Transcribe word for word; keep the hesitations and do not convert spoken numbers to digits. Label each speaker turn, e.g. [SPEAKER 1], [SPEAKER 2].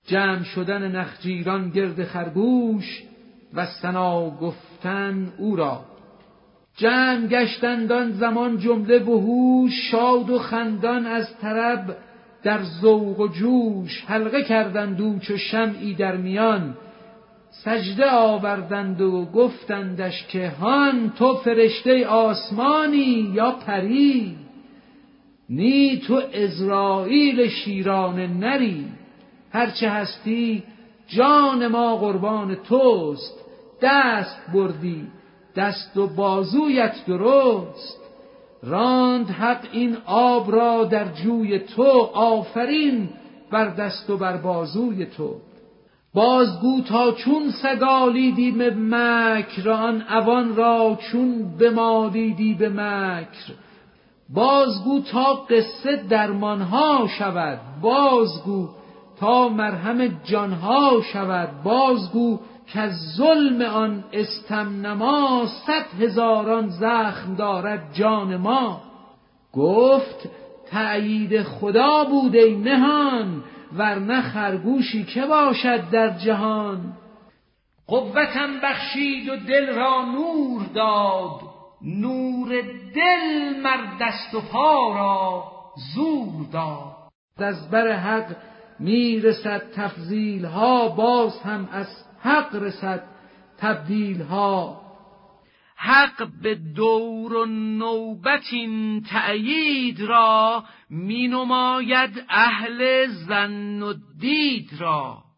[SPEAKER 1] جمع شدن نخجیران گرد خرگوش و ثنا گفتن او را. جمع گشتند آن زمان جمله وحوش، شاد و خندان از طرب در ذوق و جوش. حلقه کردند او چو شمعی در میان، سجده آوردند و گفتندش که هان تو فرشته آسمانی یا پری؟ نی تو عزراییل شیران نری. هرچه هستی جان ما قربان توست، دست بردی دست و بازویت درست. راند حق این آب را در جوی تو، آفرین بر دست و بر بازوی تو. بازگو تا چون سگالیدی به مکر، آن عوان را چون بمالیدی به مکر. بازگو تا قصه درمانها شود، بازگو تا مرهم جانها شود. بازگو که ظلم آن استمنما، صد هزاران زخم دارد جان ما. گفت تأیید خدا بود ای نهان، ورنه خرگوشی که باشد در جهان. قوتم بخشید و دل را نور داد، نور دل مر دست و پا را زور داد. از بر حق می رسد تفضیل ها، باز هم از حق رسد تبدیل ها. حق به دور و نوبت این تأیید را، می نماید اهل ظن و دید را.